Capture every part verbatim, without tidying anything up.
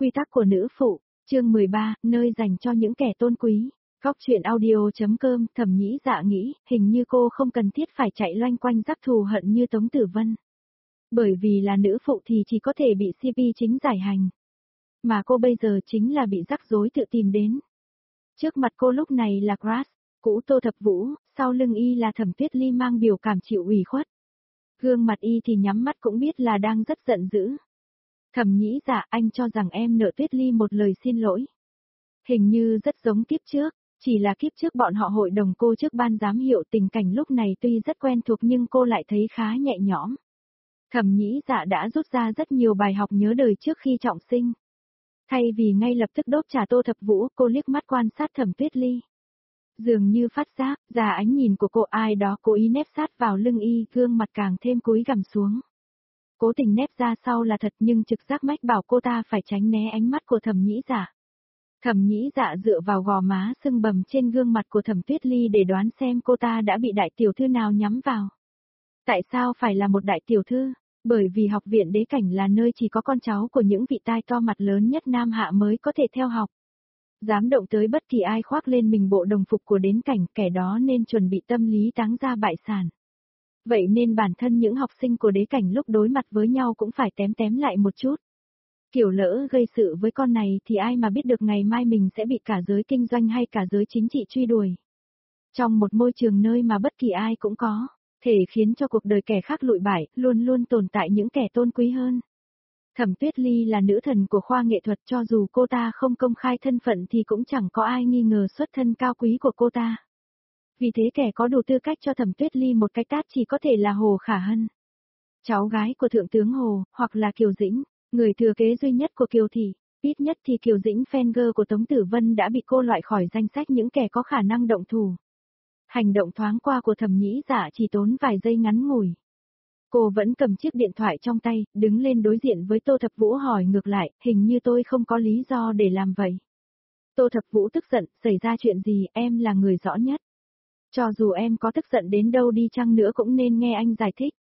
Quy tắc của nữ phụ, chương mười ba, nơi dành cho những kẻ tôn quý. Góc truyện audio.com, Thẩm Nhĩ Dạ nghĩ, hình như cô không cần thiết phải chạy loanh quanh rắc thù hận như Tống Tử Vân. Bởi vì là nữ phụ thì chỉ có thể bị xê pê chính giải hành. Mà cô bây giờ chính là bị rắc rối tự tìm đến. Trước mặt cô lúc này là Crush, cũ Tô Thập Vũ, sau lưng y là Thẩm Tuyết Ly mang biểu cảm chịu ủy khuất. Gương mặt y thì nhắm mắt cũng biết là đang rất giận dữ. Thẩm Nhĩ Dạ, anh cho rằng em nợ Tuyết Ly một lời xin lỗi. Hình như rất giống kiếp trước, chỉ là kiếp trước bọn họ hội đồng cô trước ban giám hiệu, tình cảnh lúc này tuy rất quen thuộc nhưng cô lại thấy khá nhẹ nhõm. Thẩm Nhĩ Dạ đã rút ra rất nhiều bài học nhớ đời trước khi trọng sinh. Thay vì ngay lập tức đốt trà Tô Thập Vũ, cô liếc mắt quan sát Thẩm Tuyết Ly. Dường như phát giác ra ánh nhìn của cô, ai đó cố ý nép sát vào lưng y, gương mặt càng thêm cúi gằm xuống. Cố tình nép ra sau là thật nhưng trực giác mách bảo cô ta phải tránh né ánh mắt của Thẩm Nhĩ Dạ. Thẩm Nhĩ Dạ dựa vào gò má sưng bầm trên gương mặt của Thẩm Tuyết Ly để đoán xem cô ta đã bị đại tiểu thư nào nhắm vào. Tại sao phải là một đại tiểu thư? Bởi vì học viện đế cảnh là nơi chỉ có con cháu của những vị tai to mặt lớn nhất Nam Hạ mới có thể theo học. Dám động tới bất kỳ ai khoác lên mình bộ đồng phục của đế cảnh, kẻ đó nên chuẩn bị tâm lý táng ra bại sản. Vậy nên bản thân những học sinh của đế cảnh lúc đối mặt với nhau cũng phải tém tém lại một chút. Kiểu lỡ gây sự với con này thì ai mà biết được ngày mai mình sẽ bị cả giới kinh doanh hay cả giới chính trị truy đuổi. Trong một môi trường nơi mà bất kỳ ai cũng có thể khiến cho cuộc đời kẻ khác lụi bại, luôn luôn tồn tại những kẻ tôn quý hơn. Thẩm Tuyết Ly là nữ thần của khoa nghệ thuật, cho dù cô ta không công khai thân phận thì cũng chẳng có ai nghi ngờ xuất thân cao quý của cô ta. Vì thế kẻ có đủ tư cách cho Thẩm Tuyết Ly một cái tát chỉ có thể là Hồ Khả Hân, cháu gái của Thượng tướng Hồ, hoặc là Kiều Dĩnh, người thừa kế duy nhất của Kiều Thị. Ít nhất thì Kiều Dĩnh, fan girl của Tống Tử Vân, đã bị cô loại khỏi danh sách những kẻ có khả năng động thủ. Hành động thoáng qua của Thẩm Nhĩ Dạ chỉ tốn vài giây ngắn ngủi. Cô vẫn cầm chiếc điện thoại trong tay, đứng lên đối diện với Tô Thập Vũ hỏi ngược lại, hình như tôi không có lý do để làm vậy. Tô Thập Vũ tức giận, xảy ra chuyện gì, em là người rõ nhất. Cho dù em có tức giận đến đâu đi chăng nữa cũng nên nghe anh giải thích.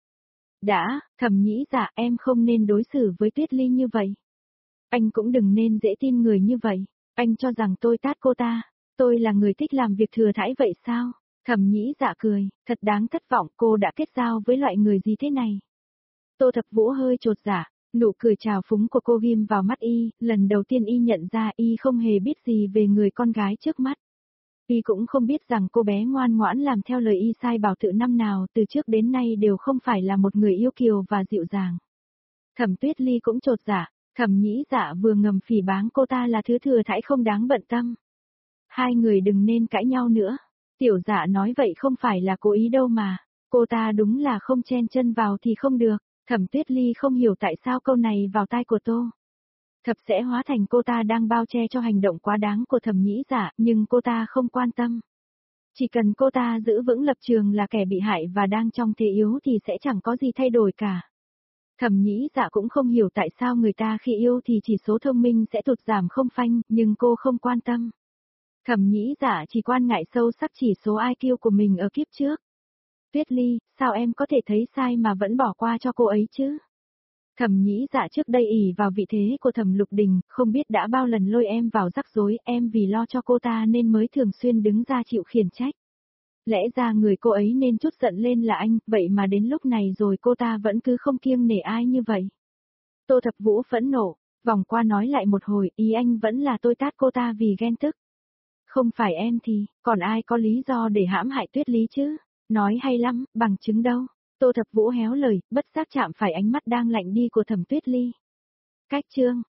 Đã, Thẩm Nhĩ Dạ, em không nên đối xử với Tuyết Ly như vậy. Anh cũng đừng nên dễ tin người như vậy. Anh cho rằng tôi tát cô ta, tôi là người thích làm việc thừa thãi vậy sao? Thẩm Nhĩ Dạ cười, thật đáng thất vọng, cô đã kết giao với loại người gì thế này? Tô Thập Vũ hơi chột dạ, nụ cười trào phúng của cô ghim vào mắt y, lần đầu tiên y nhận ra y không hề biết gì về người con gái trước mắt. Y cũng không biết rằng cô bé ngoan ngoãn làm theo lời y sai bảo tự năm nào từ trước đến nay đều không phải là một người yêu kiều và dịu dàng. Thẩm Tuyết Ly cũng chột dạ, Thẩm Nhĩ Dạ vừa ngầm phỉ báng cô ta là thứ thừa thãi không đáng bận tâm. Hai người đừng nên cãi nhau nữa. Tiểu Dạ nói vậy không phải là cố ý đâu mà, cô ta đúng là không chen chân vào thì không được. Thẩm Tuyết Ly không hiểu tại sao câu này vào tai của Tô Thập sẽ hóa thành cô ta đang bao che cho hành động quá đáng của Thẩm Nhĩ Dạ, nhưng cô ta không quan tâm. Chỉ cần cô ta giữ vững lập trường là kẻ bị hại và đang trong thế yếu thì sẽ chẳng có gì thay đổi cả. Thẩm Nhĩ Dạ cũng không hiểu tại sao người ta khi yêu thì chỉ số thông minh sẽ tụt giảm không phanh, nhưng cô không quan tâm. Thẩm Nhĩ Dạ chỉ quan ngại sâu sắc chỉ số i kiu của mình ở kiếp trước. Tuyết Ly, sao em có thể thấy sai mà vẫn bỏ qua cho cô ấy chứ? Thẩm Nhĩ Dạ trước đây ỷ vào vị thế của Thẩm Lục Đình, không biết đã bao lần lôi em vào rắc rối, em vì lo cho cô ta nên mới thường xuyên đứng ra chịu khiển trách. Lẽ ra người cô ấy nên trút giận lên là anh, vậy mà đến lúc này rồi cô ta vẫn cứ không kiêng nể ai như vậy. Tô Thập Vũ phẫn nộ, vòng qua nói lại một hồi, ý anh vẫn là tôi tát cô ta vì ghen tức. Không phải em thì, còn ai có lý do để hãm hại Tuyết Lý chứ? Nói hay lắm, bằng chứng đâu? Tô Thập Vũ héo lời, bất giác chạm phải ánh mắt đang lạnh đi của Thẩm Tuyết Ly. Cách chương,